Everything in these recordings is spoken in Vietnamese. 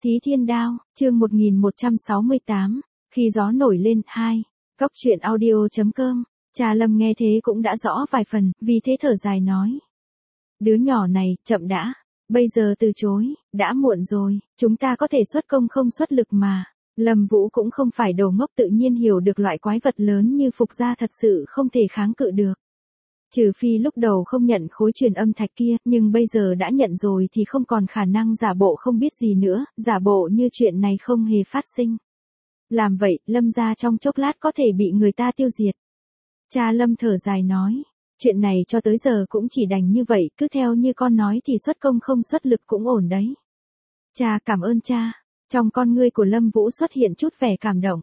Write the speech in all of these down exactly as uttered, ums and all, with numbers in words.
Thí Thiên Đao, chương một nghìn một trăm sáu mươi tám, khi gió nổi lên, hai. Cốc truyện audio.com, cha Lâm nghe thế cũng đã rõ vài phần, vì thế thở dài nói. Đứa nhỏ này, chậm đã, bây giờ từ chối, đã muộn rồi, chúng ta có thể xuất công không xuất lực mà. Lâm Vũ cũng không phải đồ ngốc, tự nhiên hiểu được loại quái vật lớn như Phục Gia thật sự không thể kháng cự được. Trừ phi lúc đầu không nhận khối truyền âm thạch kia, nhưng bây giờ đã nhận rồi thì không còn khả năng giả bộ không biết gì nữa, giả bộ như chuyện này không hề phát sinh. Làm vậy, Lâm gia trong chốc lát có thể bị người ta tiêu diệt. Cha Lâm thở dài nói, chuyện này cho tới giờ cũng chỉ đành như vậy, cứ theo như con nói thì xuất công không xuất lực cũng ổn đấy. Cha, cảm ơn cha. Trong con ngươi của Lâm Vũ xuất hiện chút vẻ cảm động.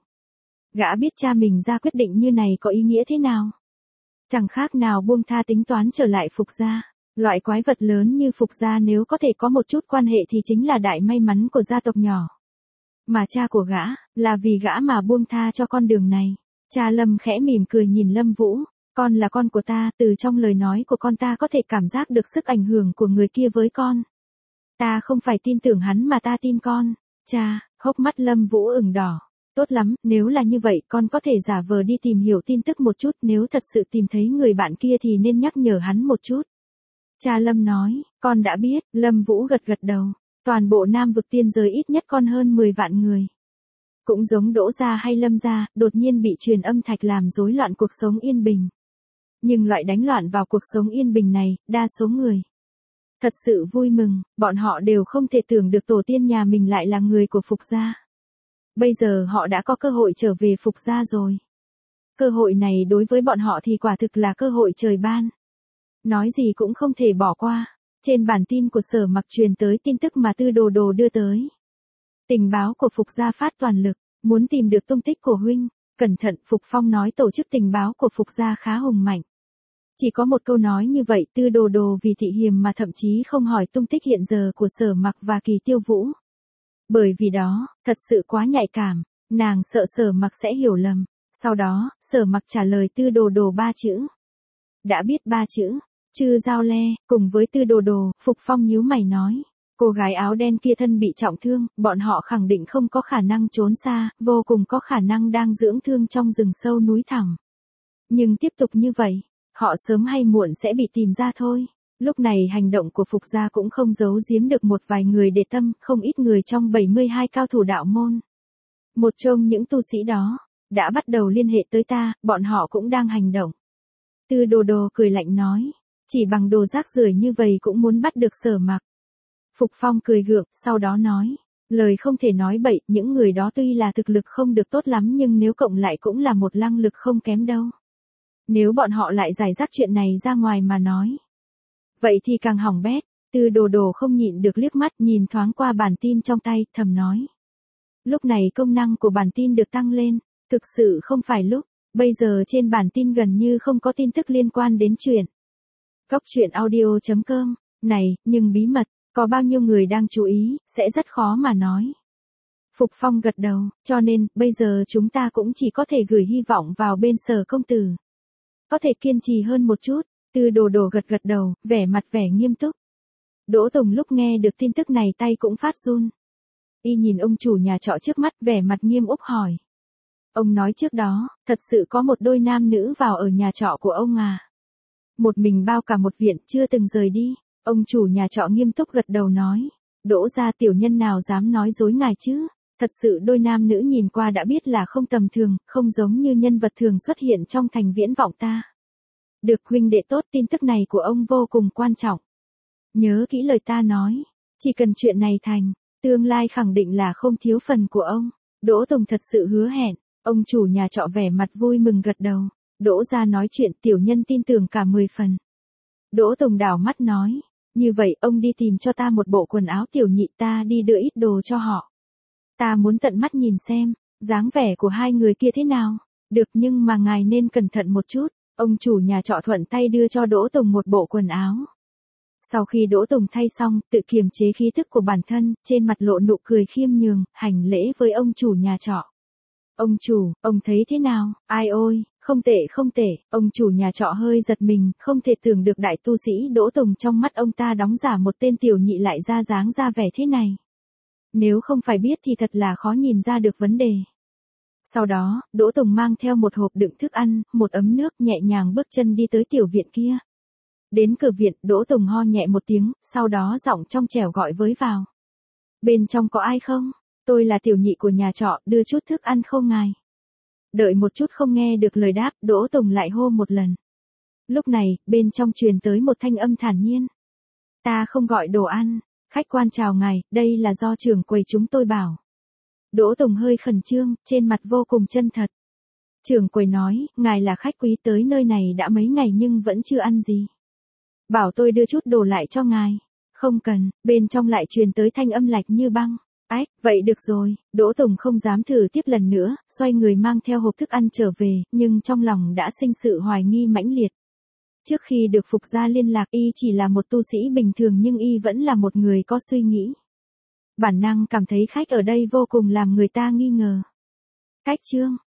Gã biết cha mình ra quyết định như này có ý nghĩa thế nào. Chẳng khác nào buông tha tính toán trở lại Phục Gia. Loại quái vật lớn như Phục Gia nếu có thể có một chút quan hệ thì chính là đại may mắn của gia tộc nhỏ. Mà cha của gã, là vì gã mà buông tha cho con đường này. Cha Lâm khẽ mỉm cười nhìn Lâm Vũ, con là con của ta, từ trong lời nói của con ta có thể cảm giác được sức ảnh hưởng của người kia với con. Ta không phải tin tưởng hắn mà ta tin con. Cha, hốc mắt Lâm Vũ ửng đỏ. Tốt lắm, nếu là như vậy con có thể giả vờ đi tìm hiểu tin tức một chút, nếu thật sự tìm thấy người bạn kia thì nên nhắc nhở hắn một chút. Cha Lâm nói, con đã biết. Lâm Vũ gật gật đầu. Toàn bộ Nam vực tiên giới ít nhất con hơn mười vạn người. Cũng giống Đỗ gia hay Lâm gia, đột nhiên bị truyền âm thạch làm rối loạn cuộc sống yên bình. Nhưng loại đánh loạn vào cuộc sống yên bình này, đa số người thật sự vui mừng, bọn họ đều không thể tưởng được tổ tiên nhà mình lại là người của Phục Gia. Bây giờ họ đã có cơ hội trở về Phục Gia rồi. Cơ hội này đối với bọn họ thì quả thực là cơ hội trời ban. Nói gì cũng không thể bỏ qua. Trên bản tin của Sở Mặc truyền tới tin tức mà Tư Đồ Đồ đưa tới. Tình báo của Phục Gia phát toàn lực, muốn tìm được tung tích của huynh. Cẩn thận, Phục Phong nói tổ chức tình báo của Phục Gia khá hùng mạnh. Chỉ có một câu nói như vậy, Tư Đồ Đồ vì thị hiềm mà thậm chí không hỏi tung tích hiện giờ của Sở Mặc và Kỳ Tiêu Vũ. Bởi vì đó, thật sự quá nhạy cảm, nàng sợ Sở Mặc sẽ hiểu lầm. Sau đó, Sở Mặc trả lời Tư Đồ Đồ ba chữ. Đã biết ba chữ, Chư Giao Le, cùng với Tư Đồ Đồ, Phục Phong nhíu mày nói. Cô gái áo đen kia thân bị trọng thương, bọn họ khẳng định không có khả năng trốn xa, vô cùng có khả năng đang dưỡng thương trong rừng sâu núi thẳm. Nhưng tiếp tục như vậy, họ sớm hay muộn sẽ bị tìm ra thôi. Lúc này hành động của Phục Gia cũng không giấu giếm được một vài người để tâm, không ít người trong bảy mươi hai cao thủ đạo môn. Một trong những tu sĩ đó, đã bắt đầu liên hệ tới ta, bọn họ cũng đang hành động. Tư Đồ Đồ cười lạnh nói, chỉ bằng đồ rác rưởi như vậy cũng muốn bắt được Sở Mặc. Phục Phong cười gượng, sau đó nói, lời không thể nói bậy, những người đó tuy là thực lực không được tốt lắm nhưng nếu cộng lại cũng là một năng lực không kém đâu. Nếu bọn họ lại giải rác chuyện này ra ngoài mà nói, vậy thì càng hỏng bét. Tư Đồ Đồ không nhịn được liếc mắt nhìn thoáng qua bản tin trong tay, thầm nói. Lúc này công năng của bản tin được tăng lên, thực sự không phải lúc, bây giờ trên bản tin gần như không có tin tức liên quan đến chuyện. Cốc truyện audio.com, này, nhưng bí mật, có bao nhiêu người đang chú ý, sẽ rất khó mà nói. Phục Phong gật đầu, cho nên, bây giờ chúng ta cũng chỉ có thể gửi hy vọng vào bên Sở công tử. Có thể kiên trì hơn một chút. Tư Đồ Đồ gật gật đầu, vẻ mặt vẻ nghiêm túc. Đỗ Tùng lúc nghe được tin tức này tay cũng phát run. Y nhìn ông chủ nhà trọ trước mắt, vẻ mặt nghiêm úc hỏi. Ông nói trước đó, thật sự có một đôi nam nữ vào ở nhà trọ của ông à? Một mình bao cả một viện, chưa từng rời đi. Ông chủ nhà trọ nghiêm túc gật đầu nói. Đỗ gia tiểu nhân nào dám nói dối ngài chứ? Thật sự đôi nam nữ nhìn qua đã biết là không tầm thường, không giống như nhân vật thường xuất hiện trong thành viễn vọng ta. Được huynh đệ tốt, tin tức này của ông vô cùng quan trọng. Nhớ kỹ lời ta nói, chỉ cần chuyện này thành, tương lai khẳng định là không thiếu phần của ông. Đỗ Tùng thật sự hứa hẹn, ông chủ nhà trọ vẻ mặt vui mừng gật đầu. Đỗ gia nói chuyện tiểu nhân tin tưởng cả mười phần. Đỗ Tùng đảo mắt nói, như vậy ông đi tìm cho ta một bộ quần áo tiểu nhị, ta đi đưa ít đồ cho họ. Ta muốn tận mắt nhìn xem, dáng vẻ của hai người kia thế nào. Được, nhưng mà ngài nên cẩn thận một chút. Ông chủ nhà trọ thuận tay đưa cho Đỗ Tùng một bộ quần áo. Sau khi Đỗ Tùng thay xong, tự kiềm chế khí thức của bản thân, trên mặt lộ nụ cười khiêm nhường, hành lễ với ông chủ nhà trọ. Ông chủ, ông thấy thế nào? Ai ôi, không tệ không tệ. Ông chủ nhà trọ hơi giật mình, không thể tưởng được đại tu sĩ Đỗ Tùng trong mắt ông ta đóng giả một tên tiểu nhị lại ra dáng ra vẻ thế này. Nếu không phải biết thì thật là khó nhìn ra được vấn đề. Sau đó, Đỗ Tùng mang theo một hộp đựng thức ăn, một ấm nước, nhẹ nhàng bước chân đi tới tiểu viện kia. Đến cửa viện, Đỗ Tùng ho nhẹ một tiếng, sau đó giọng trong trẻo gọi với vào. Bên trong có ai không? Tôi là tiểu nhị của nhà trọ, đưa chút thức ăn không ngài? Đợi một chút không nghe được lời đáp, Đỗ Tùng lại hô một lần. Lúc này, bên trong truyền tới một thanh âm thản nhiên. Ta không gọi đồ ăn, khách quan chào ngài, đây là do trưởng quầy chúng tôi bảo. Đỗ Tùng hơi khẩn trương, trên mặt vô cùng chân thật. Trưởng quầy nói, ngài là khách quý tới nơi này đã mấy ngày nhưng vẫn chưa ăn gì. Bảo tôi đưa chút đồ lại cho ngài. Không cần, bên trong lại truyền tới thanh âm lạnh như băng. Ách, vậy được rồi, Đỗ Tùng không dám thử tiếp lần nữa, xoay người mang theo hộp thức ăn trở về, nhưng trong lòng đã sinh sự hoài nghi mãnh liệt. Trước khi được Phục gia liên lạc, y chỉ là một tu sĩ bình thường nhưng y vẫn là một người có suy nghĩ. Bản năng cảm thấy khách ở đây vô cùng làm người ta nghi ngờ. Cách chương